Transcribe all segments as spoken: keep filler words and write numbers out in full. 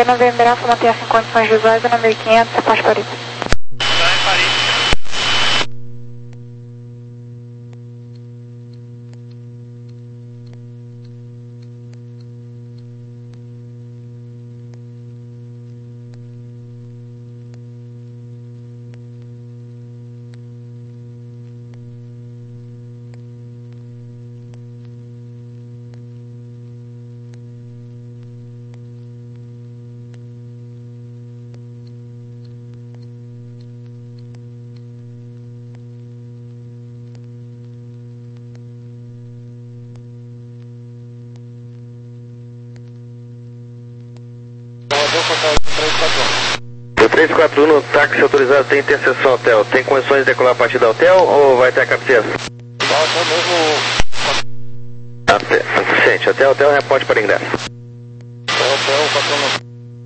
Novembro, manter-se em condições visuais, a mil e quinhentos, você pode Paris. Tá em Paris. O três quatro um no táxi autorizado tem interseção hotel. Tem condições de decolar a partir do hotel ou vai ter a cabeceira? Hotel mesmo. Até, suficiente. Até hotel, reporte para ingresso. Hotel, quatro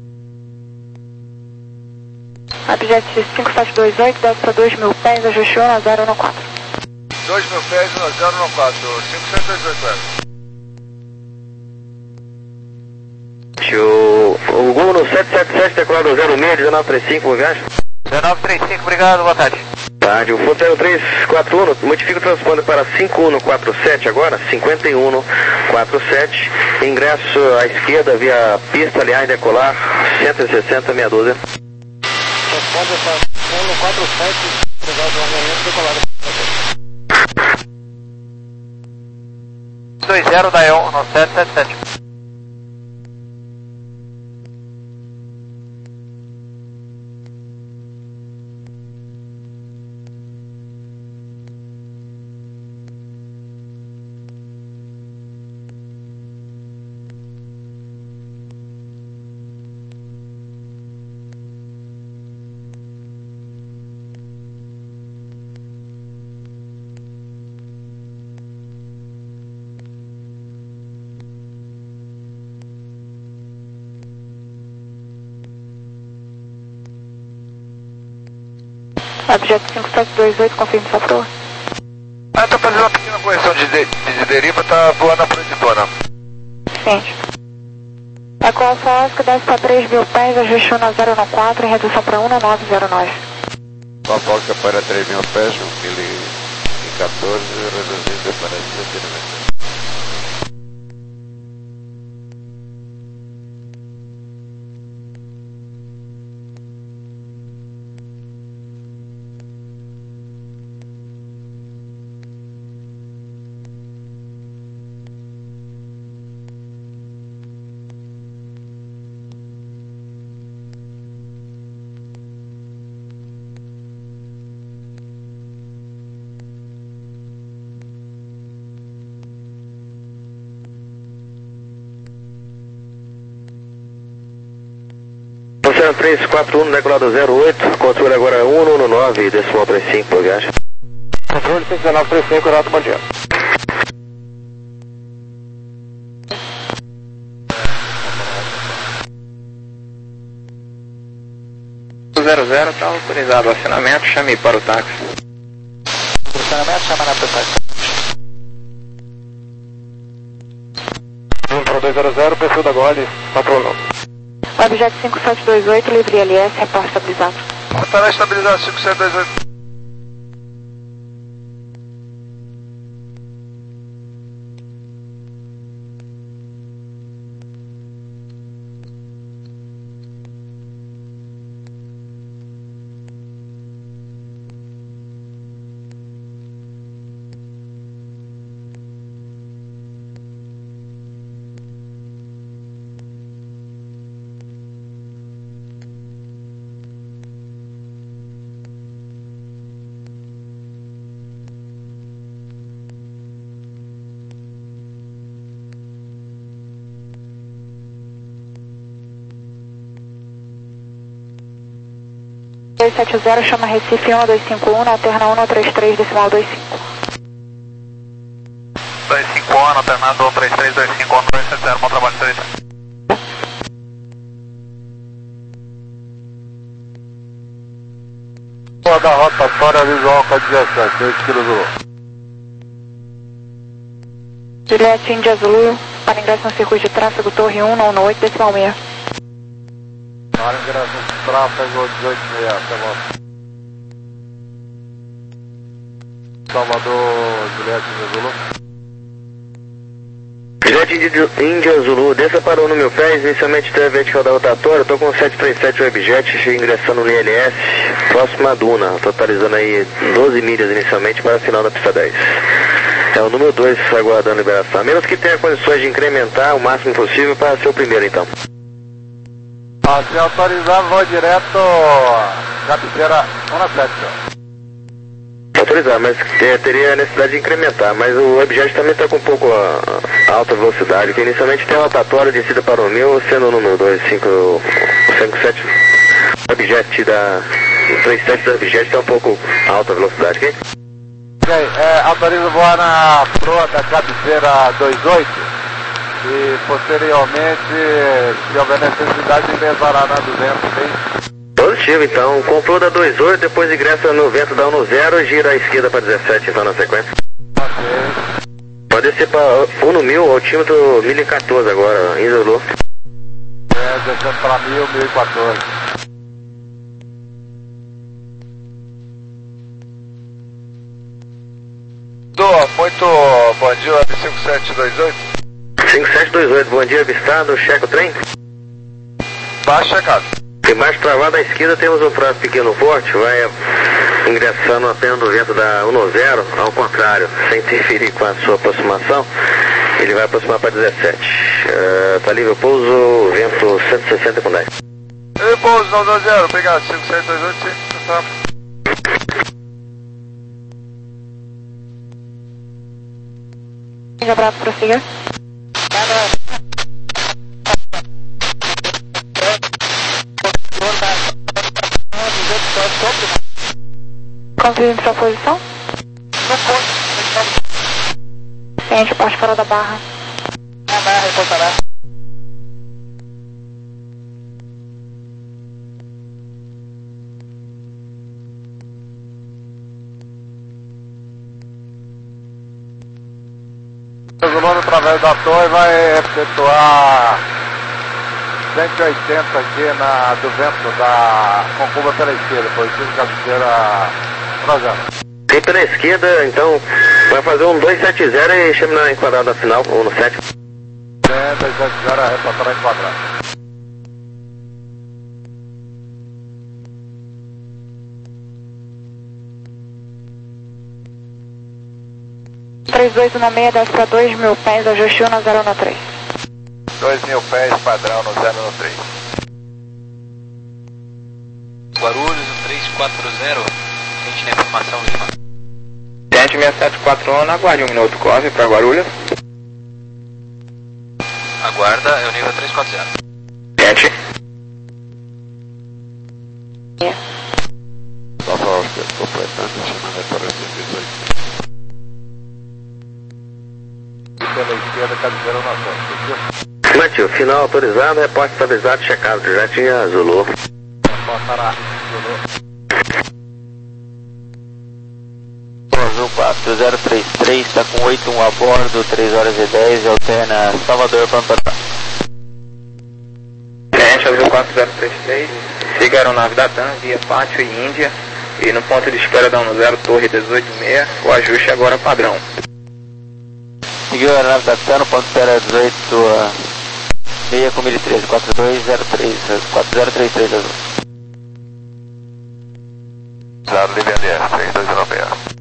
Objet cinco sete dois oito, desce para dois mil pés, ajustou na zero um quatro. dois mil pés na zero um quatro, cinco sete dois oito. O, o Gol no sete sete sete, decolado zero seis, dezenove trinta e cinco, boa viagem. dezenove trinta e cinco, obrigado, boa tarde. Tarde, o Fonteiro três quatro um, modifica o transponder para cinco um quatro sete agora, cinquenta e um quatro sete, ingresso à esquerda via pista, aliás, decolar, cento e sessenta, meia dúzia. Transponder para um quatro sete, obrigado, decolado. dois zero da E O no sete sete sete. Objeto cinco sete dois oito, confirme sua proa. Ah, tá fazendo uma pequena correção de, de, de deriva, tá voando a projetona. Sim. É com Alfa Oscar, desce para três mil pés, ajustou na zero um quatro, em redução para um nove zero nove. Alfa Oscar para três mil pés, um mil e quatorze, reduzido para sete noventa. três quatro um, decolado zero oito, controle agora um um nove, decimal trinta e cinco, boa viagem. Controle cinco um nove três cinco, Renato, bom dia. zero zero está autorizado o acionamento, chame para o táxi. Acionamento, chama na pessoa. um para dois zero zero, perfil da Gole, patrono. Objeto cinco sete dois oito, livre L S, reporte estabilizado. Estará estabilizado cinco sete dois oito. dois sete zero, chama Recife um dois cinco um, alterna um três três, decimal dois cinco. dois cinco um, alternando um três três dois cinco um dois sete zero, bom trabalho, três. Da rotatória visual com a dezessete, três quilos. Juliette Índia Zulu, para ingresso no circuito de tráfego Torre um, nono oito, decimal seis. Sonora, ingresso tráfego dezoito seis, até logo. Salvador, Juliette Índia Zulu. Juliette Índia Zulu, desça para o número pés, inicialmente até a vertical da rotatória, estou com sete três sete Webjet, ingressando no I L S, próximo a Duna, totalizando aí doze milhas inicialmente para a final da pista dez. É o número dois aguardando liberação, a menos que tenha condições de incrementar o máximo possível para ser o primeiro então. Ah, se autorizar, vou direto cabeceira um na sete, ó. Autorizar, mas é, teria a necessidade de incrementar, mas o Webjet também está com um pouco a, a alta velocidade, que inicialmente tem a rotatória descida para o meu, sendo o número dois cinco sete, o Webjet da o três sete da Webjet está um pouco a alta velocidade, ok? Ok, é, autorizo voar na proa da cabeceira dois oito e posteriormente, se houver necessidade, ingressará na duzentos, ok? Positivo, então, comprou da dois oito, depois ingressa no vento da um zero e gira à esquerda para dezessete, então na sequência. Ok. Pode descer para um no mil, altímetro mil e quatorze agora, em Zulu. É, descendo para mil, mil e quatorze. Muito bom dia, cinco sete dois oito. cinco sete dois oito, bom dia, avistado, checa o trem. Baixo checado. Embaixo travado à esquerda temos um próximo pequeno forte, vai ingressando apenas no vento da um zero, ao contrário, sem interferir com a sua aproximação, ele vai aproximar para dezessete. Está uh, livre o pouso, vento cento e sessenta com dez. E pouso não um zero, obrigado, cinco sete dois oito, sim, tá. Índia Bravo, prossiga. Confirme sua posição. Ciente, parte fora da barra. A barra reportará. Regulando através da torre vai efetuar cento e oitenta aqui na, do vento da com curva pela esquerda, positivo cabeceira projeto. Tem pela esquerda, então vai fazer um dois sete zero e chama na enquadrada final, ou no sete. É, dois sete zero, reportará enquadrado. três oito nove seis, desce para dois mil pés, ajuste um na zero no três. dois mil pés, padrão no zero no três. Guarulhos, no três quatro zero, frente na informação Lima. Gente, seis sete quatro um, aguarde um minuto, corre para Guarulhos. Aguarda, é o nível três quatro zero. Gente. É. Nova Oscar, completando, chamada para dezoito. E pela esquerda, cabeceira na frente. Matheus, final autorizado, repórter estabilizado, checado, já tinha Zulu. Reportará, Zulu. Azul quatro zero três três, está com oito um a bordo, três horas e dez, alterna Salvador Pampa. Gente, Azul quatro zero três três, siga a aeronave da TAM, via Pátio e Índia, e no ponto de espera da um zero, torre dezoito seis, o ajuste agora padrão. Seguiu a aeronave da TAM no ponto de espera dezoito seis com mil e treze, quatro dois zero três, quatro zero três três Azul. Zero, livre L S, três dois zero seis.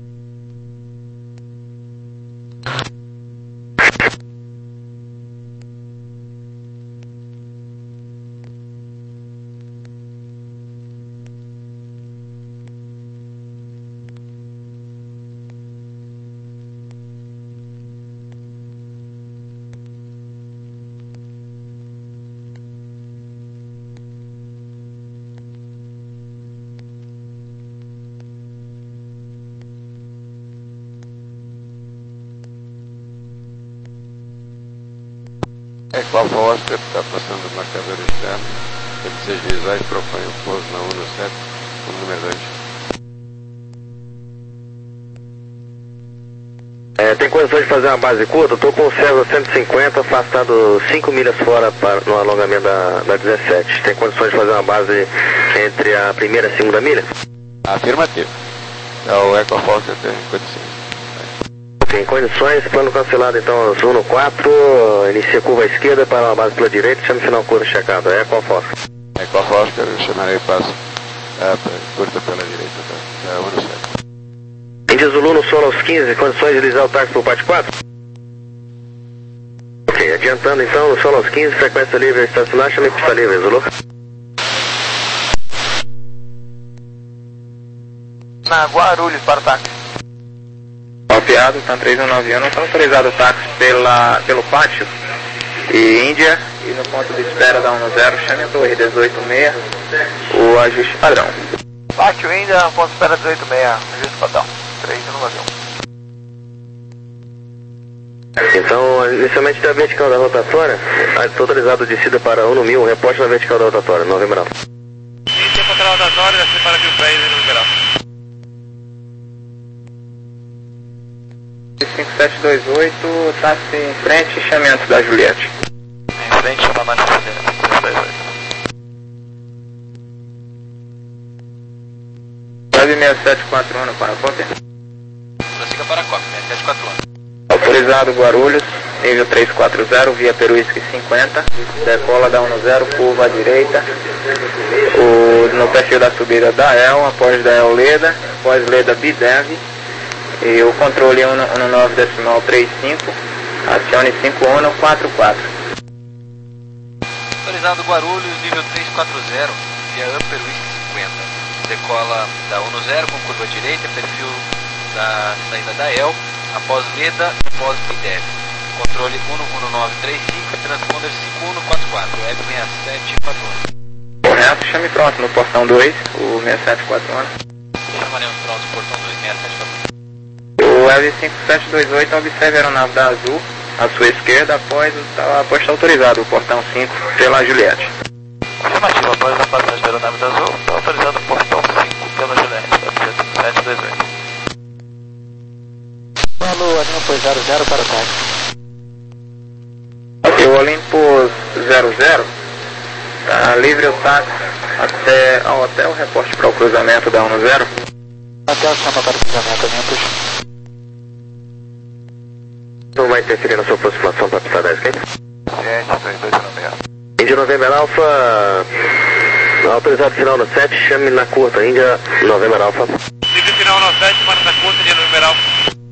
É qual Oscar está passando o marcador externo, ele seja visuais, propõe o pouso na um no sete, como número dois. É, tem condições de fazer uma base curta? Eu tô com o César cento e cinquenta afastado cinco milhas fora para, no alongamento da, da dezessete. Tem condições de fazer uma base entre a primeira e a segunda milha? Afirmativo. É o Eco Foster tem condições. Ok, em condições, plano cancelado então, Zuno quatro, inicia curva à esquerda para uma base pela direita, chama final curva checado, é Eco Foster. Eco Foster, eu chamarei passo é, curta pela direita, tá? É um no sete. Índia Zulu no solo aos quinze, condições de deslizar o táxi por parte quatro? Ok, adiantando então, no solo aos quinze, frequência livre a estacionar, chame pista livre, Zulu. Na Guarulhos para o táxi. Copiado, está três um nove um, não está autorizado o táxi pela, pelo pátio e Índia, e no ponto de espera da um zero, chame a torre dezoito seis, o ajuste padrão. Pátio Índia, ponto de espera dezoito seis, ajuste padrão, três um nove um. Então, inicialmente da vertical da rotatória, estou autorizado descida para um no mil, reporte na vertical da rotatória, Novembro Alfa. Índia contra a rotatória, desce para mil pés no numeral. cinco sete dois oito, táxi em frente, chame antes da Juliette. Em frente, chama mais na Juliette, cinco sete dois oito. Web seis sete quatro um para a cópia. Prossiga para a cópia, seis sete quatro um. Autorizado Guarulhos, nível trezentos e quarenta, via Peruísque cinquenta, decola da um zero, curva à direita, o, no perfil da subida da E L, após da E L Leda, após Leda Bidev, e o controle um nove decimal trinta e cinco, acione cinco um quatro quatro. Autorizado Guarulhos, nível trezentos e quarenta, via Upper Whisky cinquenta. Decola da um zero com curva direita, perfil da saída da E L, após Leda, após Bidev. Controle um nove três cinco, transponder cinco um quatro quatro, Web seis sete quatro um. Correto, chame pronto no portão dois, o seis sete quatro um. Chamaremos pronto no portão dois, seis sete quatro um. O Web cinco sete dois oito, observe a aeronave da Azul, à sua esquerda, após, após estar autorizado o portão cinco pela Juliette. Afirmativo, após a passagem da aeronave da Azul, está autorizado o portão cinco pela Juliette, cinco sete dois oito. Alô, Olimpo zero zero para o táxi. Ok, o Olympus zero zero, tá livre o táxi até ao hotel, reporte para o cruzamento da um zero. Hotel chama para o cruzamento, Olympus. Não vai interferir na sua aproximação para a pista dez, ok? Gente, dois dois nove zero. Índia Novembro Alfa, autorizado final no sete, chame na curta, Índia Novembro Alfa. Fica final no sete, marca na curta, Índia Novembro Alfa.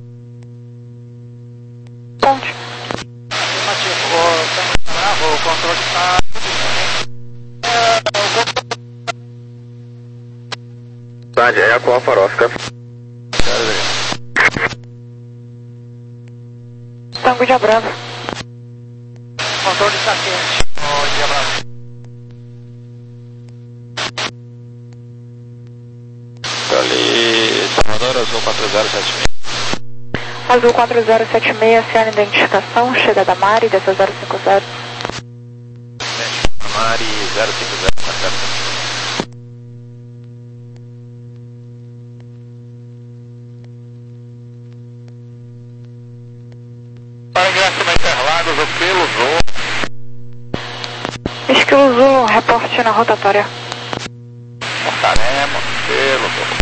Ponte. Afirmativo, o, bravo, o controle está... Tarde, é a qual Farosca. Tango de Bravo. O controle está quente, o Índia Bravo. Ali, Salvador, Azul quatro zero sete seis. Azul quatro zero sete seis, acione identificação, chega da Mari, desce zero cinco zero. Mari zero cinco zero quatro zero. Para ingresso na Interlagos, o Pelo Zulu. Esquilo Zulu, reporte na rotatória. Montaremos, Pelo Zulu.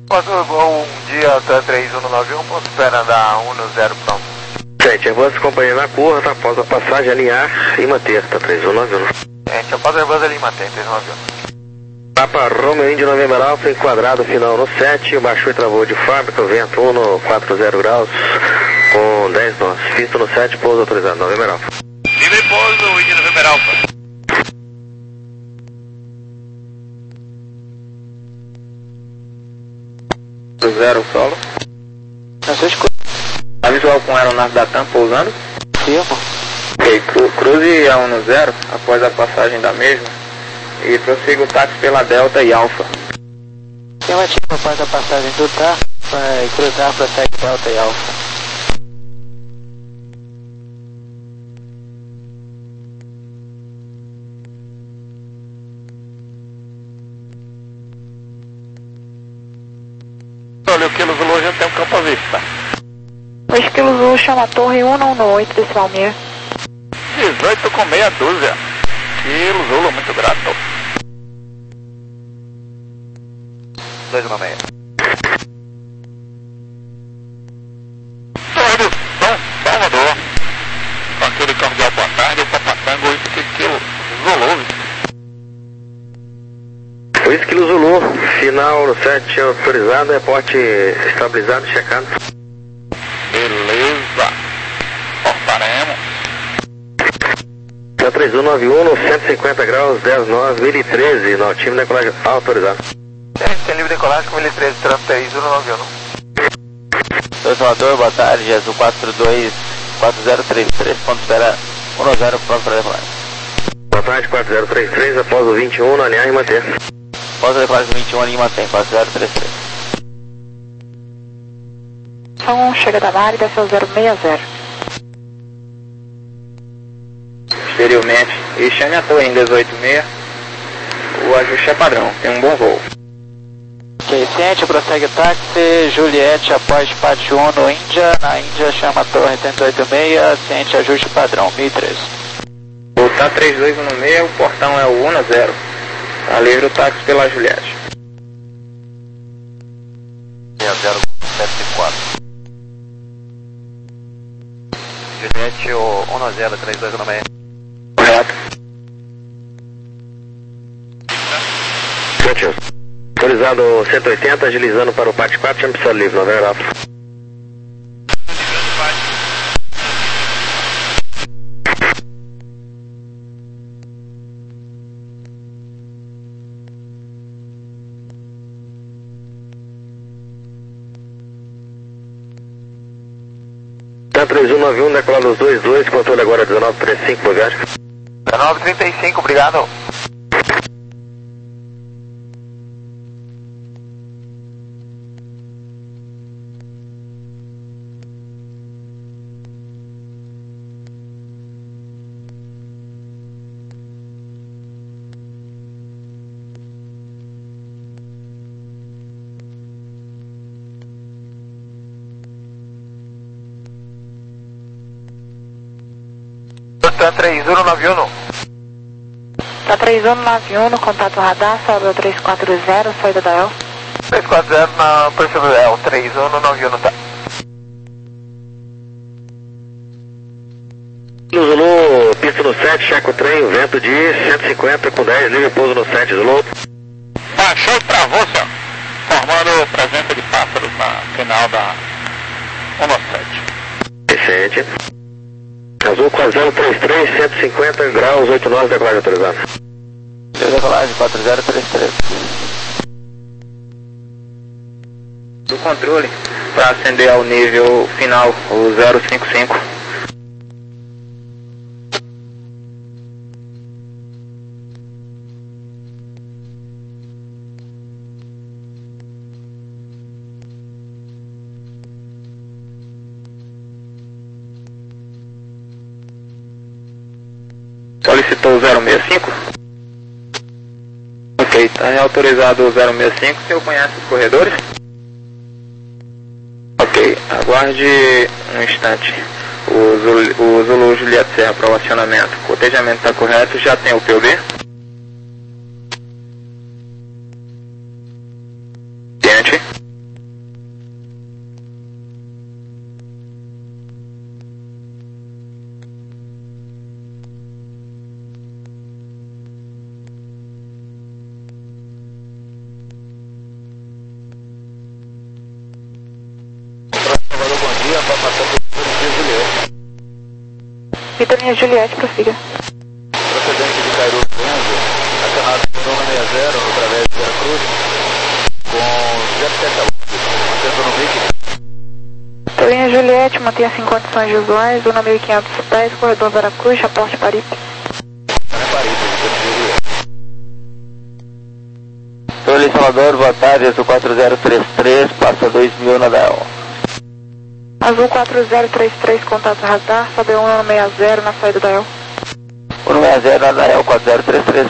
Um dia três um nove um, ponto espera da um zero pronto. sete, avança companhia na curva, tá, após a passagem, alinhar e manter, tá três um nove um. Gente, após a avança ali, mantém, três um nove um. Papa Romeo Índio November Alfa, enquadrado final no sete, baixou e travou de fábrica, vento um no quatro zero graus, com dez nós. Pista no sete, pouso autorizado, November Alfa. Livre pouso, Índio November Alfa. Zero solo. A visual com aeronave da TAM pousando. Firmo. Ok, cru, cruze a um zero após a passagem da mesma e prossiga o táxi pela Delta e Alfa. Afirmativo, após a passagem do T A, vai cruzar, prossegue Delta e Alfa. Olha, o Kilo Zulu já tem um campo à vista. O Esquilo Zulu chama a torre um um oito, decimal meia. dezoito com meia dúzia. Kilo Zulu, muito grato. dois um meia. Torre São Salvador. Com aquele cordial boa tarde, Papatango, oito Kilo Zulu. O Esquilo Zulu, final no sete autorizado, reporte estabilizado, checado. Beleza. Portaremos. Tá três um nove um, no cento e cinquenta graus, dez nove, mil e treze, no time de decolagem autorizado. Tem livre decolagem com mil e treze, três um nove um. Sou Salvador, boa tarde, Azul quatro dois quatro zero três três, ponto espera um zero, pronto para decolagem. Boa tarde, quatro zero três três, após o vinte e um, no alinhar e manter. Após a decolagem vinte e um, alinha e mantém, quatro zero três três. Então, chega da Mari, desce ao zero seis zero. Exteriormente, e chame a torre em dezoito seis. O ajuste é padrão, tem um bom voo. Ok, Ciente, prossegue o táxi, Juliette após Pátio um no Índia, na Índia chama a torre trinta e oito seis, Ciente, ajuste padrão, mil e treze. Voltar três dois um seis, o portão é o um zero. Tá livre o táxi pela Juliette. zero sete quatro. Juliette, o um zero, três dois um seis. Correto. sete autorizado cento e oitenta, agilizando para o P A T quatro, chama pista livre, November Alfa. Tá três um nove um, decolado os dois dois, controle agora dezenove trinta e cinco, boa viagem. dezenove trinta e cinco, obrigado. Tá três um nove um. Tá três um nove um, contato radar, saldo três quatro zero, saída da El. três quatro zero na perfil é o três um nove um, tá? Zulu, pista no sete, checa o trem, vento de cento e cinquenta com dez, livre pouso no sete, Zulu. Baixou e travou, senhor. Formando presença de pássaros na final da um sete. Recente. Azul quatro zero três três, cento e cinquenta graus, oito nove, decolagem autorizada. Decolagem quatro zero três três. Do controle, para ascender ao nível final, o zero cinco cinco. Solicitou o zero seis cinco? Ok, está autorizado o zero seis cinco. O senhor conhece os corredores? Ok, aguarde um instante. O Zulu, o Zulu Juliette Serra para o acionamento. O cotejamento está correto, já tem o P U B? Ciente. bom dia, passando por Juliette. Vitorinha Juliette, prossiga. Procedente de Cairu Congo, acionado por um seis zero, através de Vera Cruz, com zero sete alonsos, mantendo no Viking. Vitorinha Juliette, mantenha-se em condições visuais, um mil e quinhentos pés, corredor Vera Cruz, reporte Paripe. Sul Salvador, boa tarde, Azul quatro zero três três, passa dois mil na D A O. Azul quatro zero três três, contato radar, sobe um um seis zero na saída da E L. um seis zero na D A O quatro zero três três.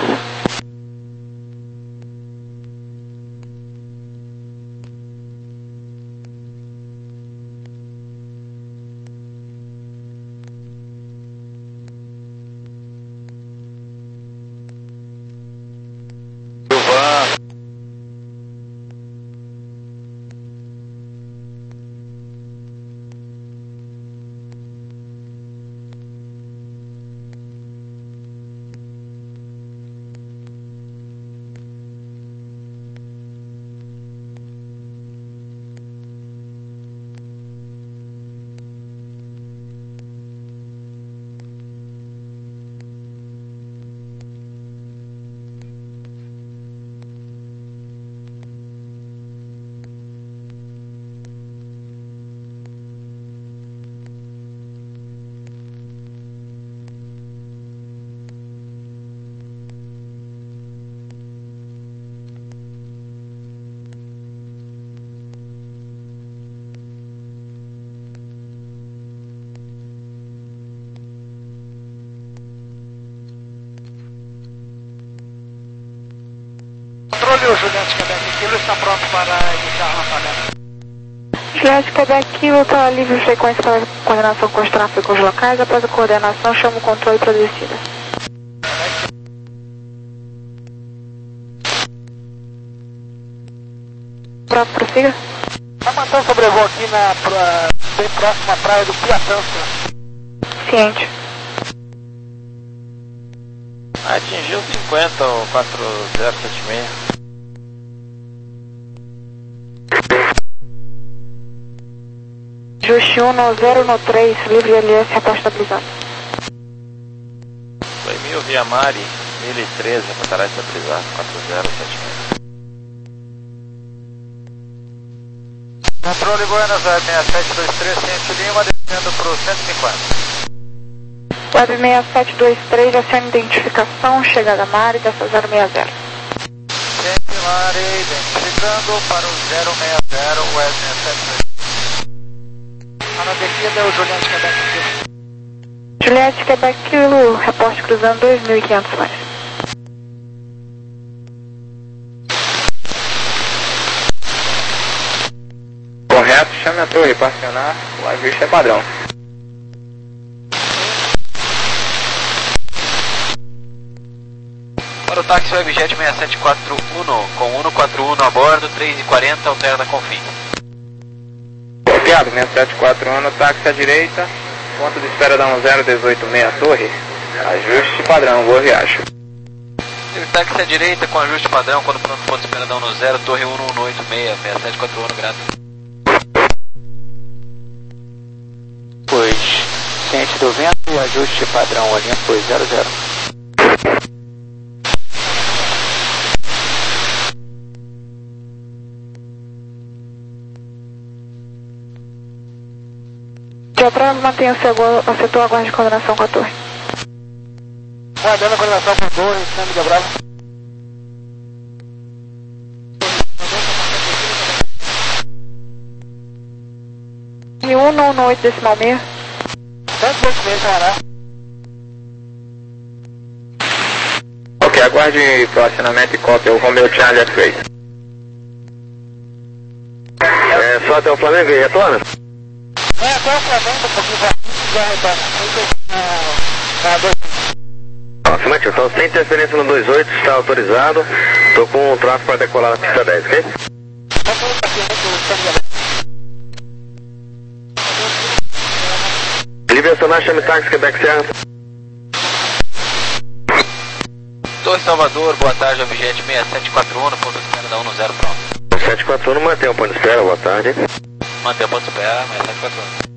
Controle, o Juliette Quebec Kilo está pronto para iniciar a rampamento. Juliette Quebec Kilo está livre de frequência para coordenação com os tráfegos locais. Após a coordenação, chama o controle para descida. Pronto, prossiga. Está mantendo sobrevoo aqui na pra, bem próxima à praia do Piatã, senhor. Ciente. Atingiu cinquenta ou quatro zero sete seis. Justi um zero no três, livre L S, reporte estabilizado. Foi mil via Mari, mil e treze, reportará estabilizado, quatro zero sete seis. Controle Buenos Aires seis sete dois três, Ciente Lima, descendo para o cento e cinquenta. Web seis sete dois três, acione identificação, chegada Mari, dessa zero seis zero. Ciente Mari, identificando para o zero seis zero, Web seis sete dois três. Na descida é o Juliette Quebec Kilo. Juliette Quebec Kilo, reporte cruzando dois mil e quinhentos mais. Correto, chame a torre para acionar, o ajuste é padrão. Para o táxi Webjet seis sete quatro um, com um quatro um a bordo, três e quarenta, alterna com fim. Copiado, seis sete quatro um, táxi à direita, ponto de espera da um zero um oito seis torre, ajuste padrão, boa viagem. O táxi à direita com ajuste padrão, quando pronto ponto de espera da um zero, torre um um oito seis, seis sete quatro um, grato. Pois, ciente do vento, ajuste padrão, Olimpo foi zero zero. Diagrama, mantenha o seu setor, aguarde coordenação com a torre. Guardando a coordenação com a torre, sendo Diagrama. E um um oito decimal seis. cento e oito seis, Ceará. Ok, aguarde o acionamento e cópia, o Romeo Charlie X-Ray. É só até o Flamengo e retorna? É, até o Flamengo, um pouquinho pra já retorna. Nossa, Matheus, então sem interferência no dois oito, está autorizado. Estou com o tráfego para decolar na pista dez, ok? Livre acionar, chame táxi Quebec Serra. Torre Salvador, boa tarde, Webjet seis sete quatro um, ponto de espera da um zero, pronto. sete quatro um, mantém o ponto de espera, boa tarde. Manter o ponto pé, mais sete quatro um.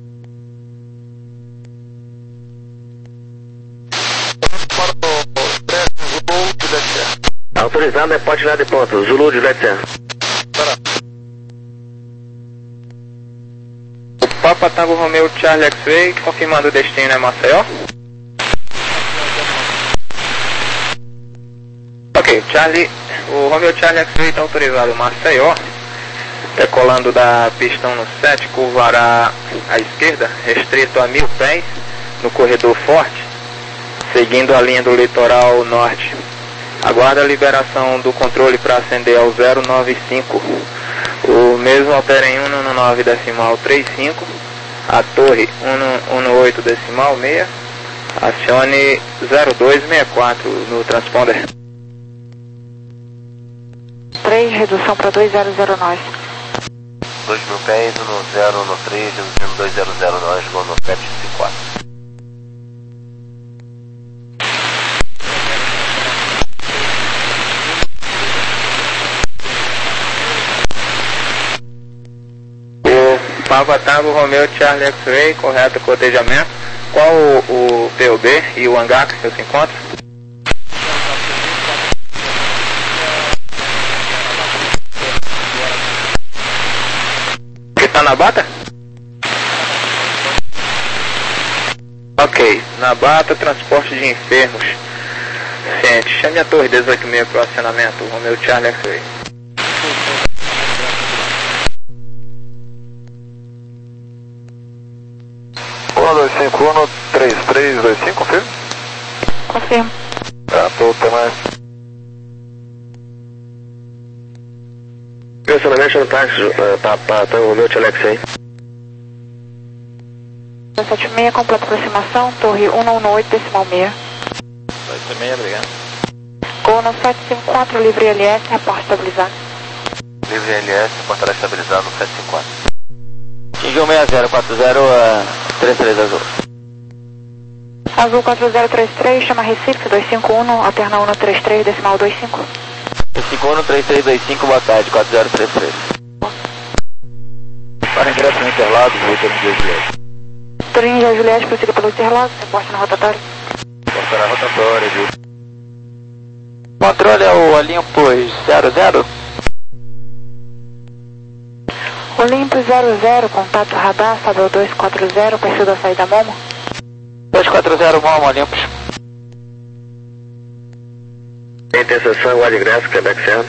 Autorizado, é pode tirar de ponto. Zulu de Juliette Serra. O Papa Tango Romeo Charlie X-Ray, confirmando o destino é Maceió. Ok, Charlie, o Romeo Charlie X-Ray está autorizado Maceió, decolando da pista um no sete, curvará à esquerda, restrito a mil pés, no corredor forte, seguindo a linha do litoral norte. Aguarda a liberação do controle para ascender ao zero nove cinco. O mesmo altera em cento e nove decimal trinta e cinco. A torre cento e oito decimal seis. Acione zero dois sessenta e quatro no transponder. três, redução para dois zero zero nove. dois mil pés, no zero, no três, reduzindo dois zero zero nove, chegou no sete cinco quatro. Papa Tango Romeo Charlie X-Ray, correto cotejamento. Qual o, o P O B e o hangar que você se encontra? Que está na bata? Ok, na bata, transporte de enfermos. Ciente, chame a torre dezoito e meia para o acionamento, Romeo Charlie X-Ray. um dois cinco um três três dois cinco, confirma? Confirmo. Tá, tô, até mais. Acionamento no táxi, uh, Papa Tango Romeo Charlie X-Ray. sete seis, completa aproximação, torre cento e dezenove decimal seis. oito e meia, obrigado. Gol no sete cinco quatro, livre L S, reporte estabilizado. Livre L S, portará estabilizado no sete cinco quatro. King um seis zero quatro zero, três três azul. Azul quatro zero três três, chama Recife, dois cinco um, alterna cento e trinta e três decimal vinte e cinco. dois cinco um, três três dois cinco, boa tarde, quatro zero três três. Para ingresso no Interlagos, Vitor India Juliette. Turinho Juliette, prossiga pelo Interlagos, reporte no rotatório. Portará rotatória, viu? Controle é o Olympus zero zero. Olympus zero zero, contato radar, Sabel dois quatro zero, perfil da saída Momo. dois quatro zero, Momo, Olympus. Interseção, guarda ingresso, Quebec Serra.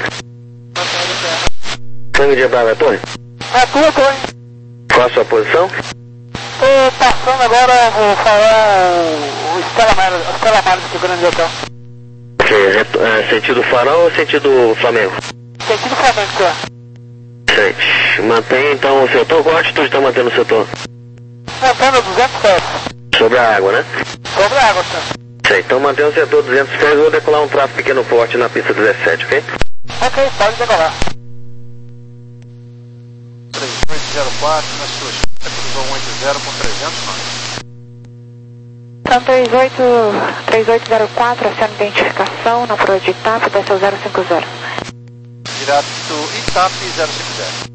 Sangue de Brava, torre? É tua, torre. Qual a sua posição? Tô passando agora, vou falar o, o Stella Maris, o Stella Maris do Grande Hotel. Ok, reto- é, sentido Farol ou sentido Flamengo? Sentido Flamengo, senhor. Sente. Mantém então o setor. Qual altitude está mantendo o setor? Mantendo duzentos pés. Sobre a água, né? Sobre a água, senhor. Sei, então mantém o setor duzentos pés. Eu vou decolar um tráfego pequeno forte na pista dezessete, ok? Ok, pode decolar. três oito zero quatro, na sua esquerda, cruzou um oito zero com trezentos nós. Então três oito três oito zero quatro, aciona identificação, não por de Itap, desce ao zero cinco zero. Direto Itap zero cinco zero.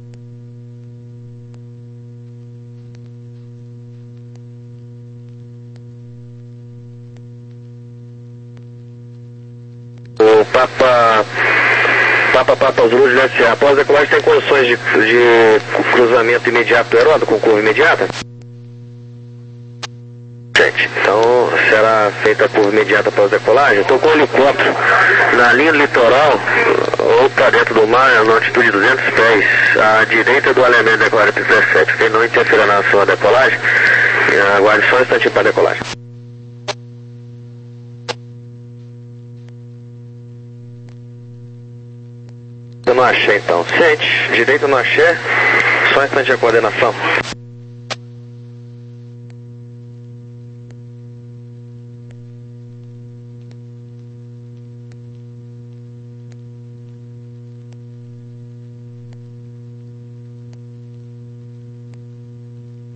O Papa... Papa Papa Zulu de S A. Após a decolagem tem condições de, de cruzamento imediato do aeródromo, com curva imediata? Gente, então será feita a curva imediata após a decolagem. Estou com o helicóptero na linha litoral, ou para dentro do mar, na altitude de duzentos pés, à direita do alinhamento da decolagem dezessete, ok? Não interfira na sua decolagem. Aguarde só um instantinho para a decolagem. Eu não achei então. Sente, direito no axé, só um instante de coordenação.